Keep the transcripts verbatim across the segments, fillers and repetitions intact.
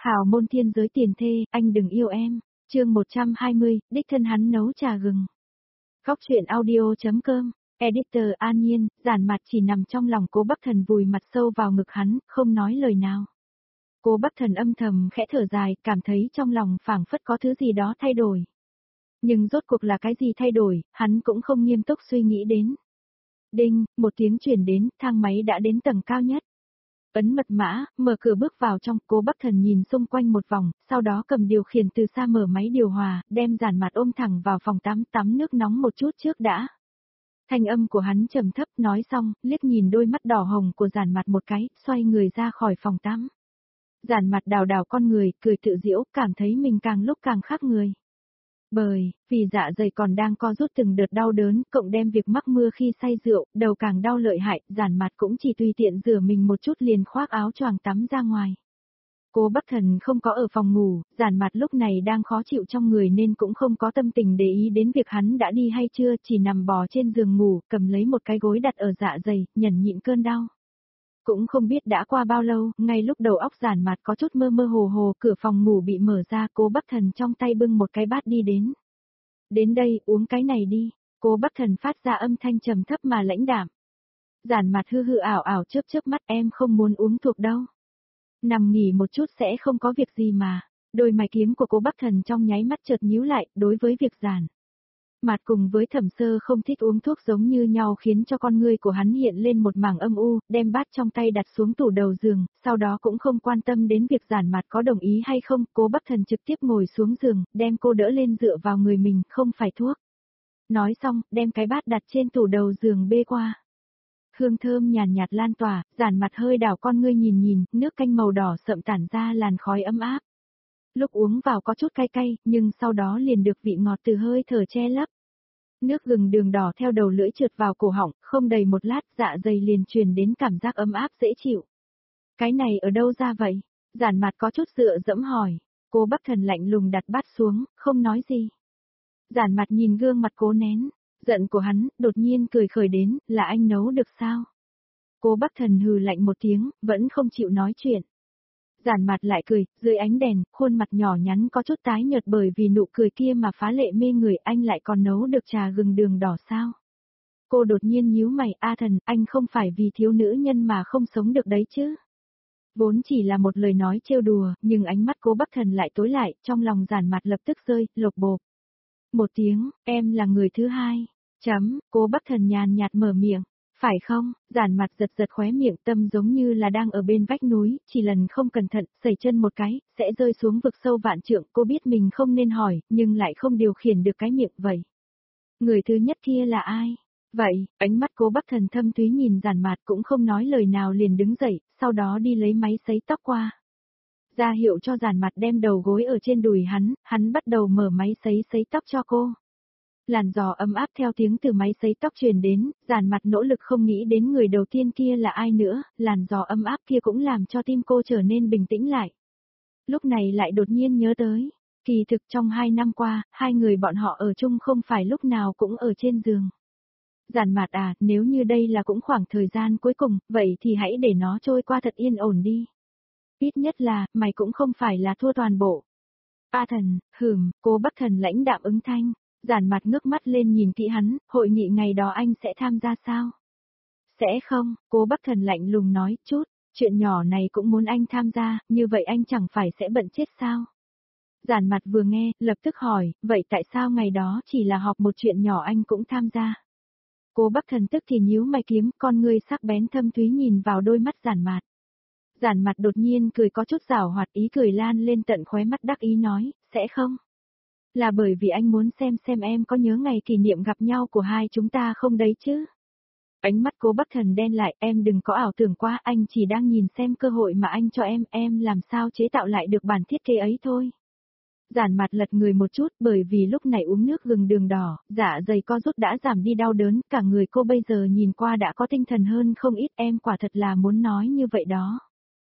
Hào môn thiên giới tiền thê, anh đừng yêu em. Chương một trăm hai mươi, đích thân hắn nấu trà gừng. Góc truyện audio.com, editor An Nhiên, Giản Mạt chỉ nằm trong lòng Cố Bắc Thần vùi mặt sâu vào ngực hắn, không nói lời nào. Cố Bắc Thần âm thầm khẽ thở dài, cảm thấy trong lòng phảng phất có thứ gì đó thay đổi. Nhưng rốt cuộc là cái gì thay đổi, hắn cũng không nghiêm túc suy nghĩ đến. Đinh, một tiếng truyền đến, thang máy đã đến tầng cao nhất. Ấn mật mã, mở cửa bước vào trong, Cố Bắc Thần nhìn xung quanh một vòng, sau đó cầm điều khiển từ xa mở máy điều hòa, đem Giản Mạt ôm thẳng vào phòng tắm, tắm nước nóng một chút trước đã. Thanh âm của hắn trầm thấp, nói xong, liếc nhìn đôi mắt đỏ hồng của Giản Mạt một cái, xoay người ra khỏi phòng tắm. Giản Mạt đào đào con người, cười tự giễu, cảm thấy mình càng lúc càng khác người. Bởi, vì dạ dày còn đang co rút từng đợt đau đớn, cộng đem việc mắc mưa khi say rượu, đầu càng đau lợi hại, Giản Mạt cũng chỉ tùy tiện rửa mình một chút liền khoác áo choàng tắm ra ngoài. Cố Bắc Thần không có ở phòng ngủ, Giản Mạt lúc này đang khó chịu trong người nên cũng không có tâm tình để ý đến việc hắn đã đi hay chưa, chỉ nằm bò trên giường ngủ, cầm lấy một cái gối đặt ở dạ dày, nhẫn nhịn cơn đau. Cũng không biết đã qua bao lâu, ngay lúc đầu óc Giản Mạt có chút mơ mơ hồ hồ, cửa phòng ngủ bị mở ra, Cố Bắc Thần trong tay bưng một cái bát đi đến. Đến đây, uống cái này đi. Cố Bắc Thần phát ra âm thanh trầm thấp mà lãnh đạm. Giản Mạt hư hư ảo ảo chớp chớp mắt, em không muốn uống thuốc đâu. Nằm nghỉ một chút sẽ không có việc gì mà. Đôi mày kiếm của Cố Bắc Thần trong nháy mắt chợt nhíu lại, đối với việc Giản Mạt cùng với Thẩm Sơ không thích uống thuốc giống như nhau khiến cho con ngươi của hắn hiện lên một mảng âm u, đem bát trong tay đặt xuống tủ đầu giường, sau đó cũng không quan tâm đến việc Giản Mạt có đồng ý hay không, Cố Bắc Thần trực tiếp ngồi xuống giường, đem cô đỡ lên dựa vào người mình, không phải thuốc. Nói xong, đem cái bát đặt trên tủ đầu giường bê qua. Hương thơm nhàn nhạt lan tỏa, Giản Mạt hơi đảo con ngươi nhìn nhìn, nước canh màu đỏ sậm tản ra làn khói ấm áp. Lúc uống vào có chút cay cay, nhưng sau đó liền được vị ngọt từ hơi thở che lấp. Nước gừng đường đỏ theo đầu lưỡi trượt vào cổ họng, không đầy một lát dạ dày liền truyền đến cảm giác ấm áp dễ chịu. Cái này ở đâu ra vậy? Giản Mạt có chút dựa dẫm hỏi. Cố Bắc Thần lạnh lùng đặt bát xuống, không nói gì. Giản Mạt nhìn gương mặt cố nén, giận của hắn, đột nhiên cười khởi đến, là anh nấu được sao? Cố Bắc Thần hừ lạnh một tiếng, vẫn không chịu nói chuyện. Giản Mạt lại cười, dưới ánh đèn, khuôn mặt nhỏ nhắn có chút tái nhợt bởi vì nụ cười kia mà phá lệ mê người, anh lại còn nấu được trà gừng đường đỏ sao? Cô đột nhiên nhíu mày, A Thần, anh không phải vì thiếu nữ nhân mà không sống được đấy chứ? Vốn chỉ là một lời nói trêu đùa, nhưng ánh mắt Cố Bắc Thần lại tối lại, trong lòng Giản Mạt lập tức rơi, lột bột. Một tiếng, em là người thứ hai. Chấm, Cố Bắc Thần nhàn nhạt mở miệng. Phải không? Giản Mạt giật giật khóe miệng, tâm giống như là đang ở bên vách núi, chỉ lần không cẩn thận, sẩy chân một cái, sẽ rơi xuống vực sâu vạn trượng, cô biết mình không nên hỏi, nhưng lại không điều khiển được cái miệng vậy. Người thứ nhất kia là ai? Vậy, ánh mắt Cố Bắc Thần thâm thúy nhìn Giản Mạt cũng không nói lời nào liền đứng dậy, sau đó đi lấy máy sấy tóc qua. Ra hiệu cho Giản Mạt đem đầu gối ở trên đùi hắn, hắn bắt đầu mở máy sấy sấy tóc cho cô. Làn gió ấm áp theo tiếng từ máy sấy tóc truyền đến, Giản Mạt nỗ lực không nghĩ đến người đầu tiên kia là ai nữa, làn gió ấm áp kia cũng làm cho tim cô trở nên bình tĩnh lại. Lúc này lại đột nhiên nhớ tới, kỳ thực trong hai năm qua, hai người bọn họ ở chung không phải lúc nào cũng ở trên giường. Giản Mạt à, nếu như đây là cũng khoảng thời gian cuối cùng, vậy thì hãy để nó trôi qua thật yên ổn đi. Ít nhất là, mày cũng không phải là thua toàn bộ. A Thần, hừm, Cố Bắc Thần lãnh đạm ứng thanh. Giản Mạt ngước mắt lên nhìn kỹ hắn, hội nghị ngày đó anh sẽ tham gia sao? Sẽ không, Cố Bắc Thần lạnh lùng nói, chút, chuyện nhỏ này cũng muốn anh tham gia, như vậy anh chẳng phải sẽ bận chết sao? Giản Mạt vừa nghe, lập tức hỏi, vậy tại sao ngày đó chỉ là họp một chuyện nhỏ anh cũng tham gia? Cố Bắc Thần tức thì nhíu mày kiếm, con ngươi sắc bén thâm thúy nhìn vào đôi mắt Giản Mạt. Giản Mạt đột nhiên cười có chút giảo hoạt, ý cười lan lên tận khóe mắt đắc ý nói, sẽ không? Là bởi vì anh muốn xem xem em có nhớ ngày kỷ niệm gặp nhau của hai chúng ta không đấy chứ? Ánh mắt Cố Bắc Thần đen lại, em đừng có ảo tưởng quá, anh chỉ đang nhìn xem cơ hội mà anh cho em, em làm sao chế tạo lại được bản thiết kế ấy thôi. Giản Mạt lật người một chút, bởi vì lúc này uống nước gừng đường đỏ, dạ dày co rút đã giảm đi đau đớn, cả người cô bây giờ nhìn qua đã có tinh thần hơn không ít, em quả thật là muốn nói như vậy đó.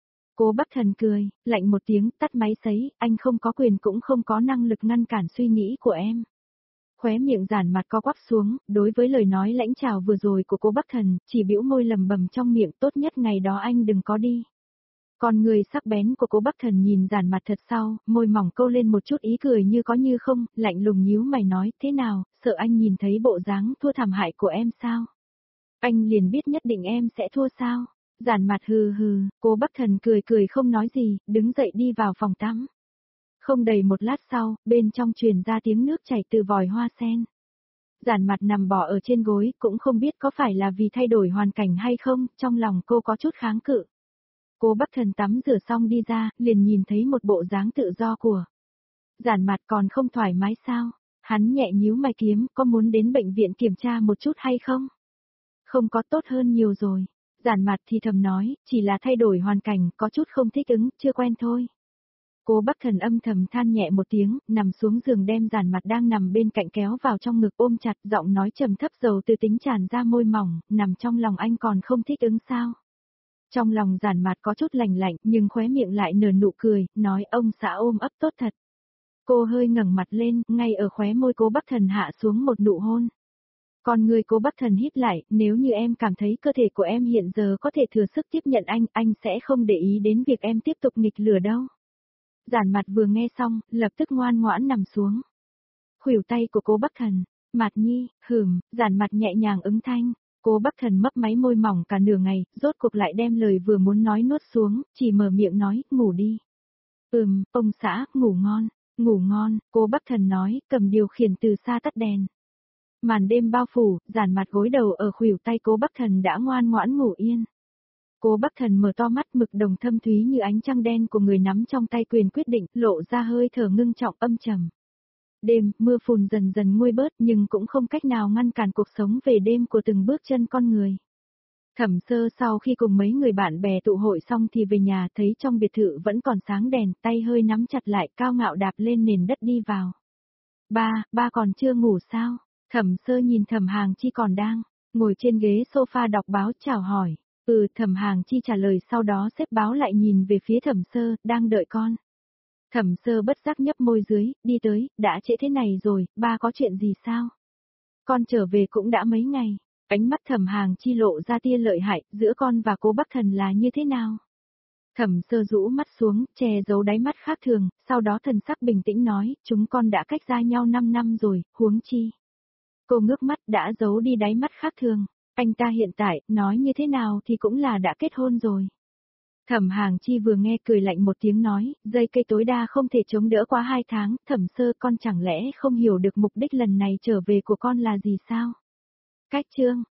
Cố Bắc Thần cười, lạnh một tiếng, tắt máy sấy, anh không có quyền cũng không có năng lực ngăn cản suy nghĩ của em. Khóe miệng Giản Mạt co quắp xuống, đối với lời nói lãnh chào vừa rồi của Cố Bắc Thần, chỉ bĩu môi lầm bầm trong miệng, tốt nhất ngày đó anh đừng có đi. Con người sắc bén của Cố Bắc Thần nhìn Giản Mặt thật sau, môi mỏng câu lên một chút ý cười như có như không, lạnh lùng nhíu mày nói, thế nào, sợ anh nhìn thấy bộ dáng thua thảm hại của em sao? Anh liền biết nhất định em sẽ thua sao? Giản Mặt hừ hừ, Cố Bắc Thần cười cười không nói gì, đứng dậy đi vào phòng tắm. Không đầy một lát sau, bên trong truyền ra tiếng nước chảy từ vòi hoa sen. Giản Mặt nằm bò ở trên gối, cũng không biết có phải là vì thay đổi hoàn cảnh hay không, trong lòng cô có chút kháng cự. Cố Bắc Thần tắm rửa xong đi ra, liền nhìn thấy một bộ dáng tự do của Giản Mặt còn không thoải mái sao? Hắn nhẹ nhíu mày kiếm, có muốn đến bệnh viện kiểm tra một chút hay không? Không có, tốt hơn nhiều rồi. Giản Mặt thì thầm nói, chỉ là thay đổi hoàn cảnh, có chút không thích ứng, chưa quen thôi. Cố Bắc Thần âm thầm than nhẹ một tiếng, nằm xuống giường đem Giản Mặt đang nằm bên cạnh kéo vào trong ngực ôm chặt, giọng nói trầm thấp dầu từ tính tràn ra môi mỏng, nằm trong lòng anh còn không thích ứng sao? Trong lòng Giản Mặt có chút lạnh lạnh, nhưng khóe miệng lại nở nụ cười, nói ông xã ôm ấp tốt thật. Cô hơi ngẩng mặt lên, ngay ở khóe môi Cố Bắc Thần hạ xuống một nụ hôn. Còn người Cố Bắc Thần hít lại, nếu như em cảm thấy cơ thể của em hiện giờ có thể thừa sức tiếp nhận anh, anh sẽ không để ý đến việc em tiếp tục nghịch lửa đâu. Giản Mặt vừa nghe xong, lập tức ngoan ngoãn nằm xuống. Khuỷu tay của Cố Bắc Thần, Mặt nhi, hửm, Giản Mặt nhẹ nhàng ứng thanh. Cố Bắc Thần mấp máy môi mỏng cả nửa ngày, rốt cuộc lại đem lời vừa muốn nói nuốt xuống, chỉ mở miệng nói, ngủ đi. Ừm, ông xã, ngủ ngon, ngủ ngon, Cố Bắc Thần nói, cầm điều khiển từ xa tắt đèn. Màn đêm bao phủ, Giản Mặt gối đầu ở khuỷu tay Cố Bắc Thần đã ngoan ngoãn ngủ yên. Cố Bắc Thần mở to mắt mực đồng thâm thúy như ánh trăng đen của người nắm trong tay quyền quyết định, lộ ra hơi thở ngưng trọng âm trầm. Đêm, mưa phùn dần dần nguôi bớt nhưng cũng không cách nào ngăn cản cuộc sống về đêm của từng bước chân con người. Thẩm Sơ sau khi cùng mấy người bạn bè tụ hội xong thì về nhà thấy trong biệt thự vẫn còn sáng đèn, tay hơi nắm chặt lại cao ngạo đạp lên nền đất đi vào. Ba, ba còn chưa ngủ sao? Thẩm Sơ nhìn Thẩm Hàng Chi còn đang ngồi trên ghế sofa đọc báo chào hỏi. Ừ, Thẩm Hàng Chi trả lời sau đó xếp báo lại nhìn về phía Thẩm Sơ, đang đợi con. Thẩm Sơ bất giác nhấp môi dưới, đi tới, đã trễ thế này rồi, ba có chuyện gì sao? Con trở về cũng đã mấy ngày, ánh mắt Thẩm Hàng Chi lộ ra tia lợi hại, giữa con và Cố Bắc Thần là như thế nào? Thẩm Sơ rũ mắt xuống, che giấu đáy mắt khác thường, sau đó thần sắc bình tĩnh nói, chúng con đã cách xa nhau năm năm rồi, huống chi. Cô ngước mắt đã giấu đi đáy mắt khác thường, anh ta hiện tại, nói như thế nào thì cũng là đã kết hôn rồi. Thẩm Hàng Chi vừa nghe cười lạnh một tiếng nói, dây cây tối đa không thể chống đỡ quá hai tháng, Thẩm Sơ con chẳng lẽ không hiểu được mục đích lần này trở về của con là gì sao? Cách chương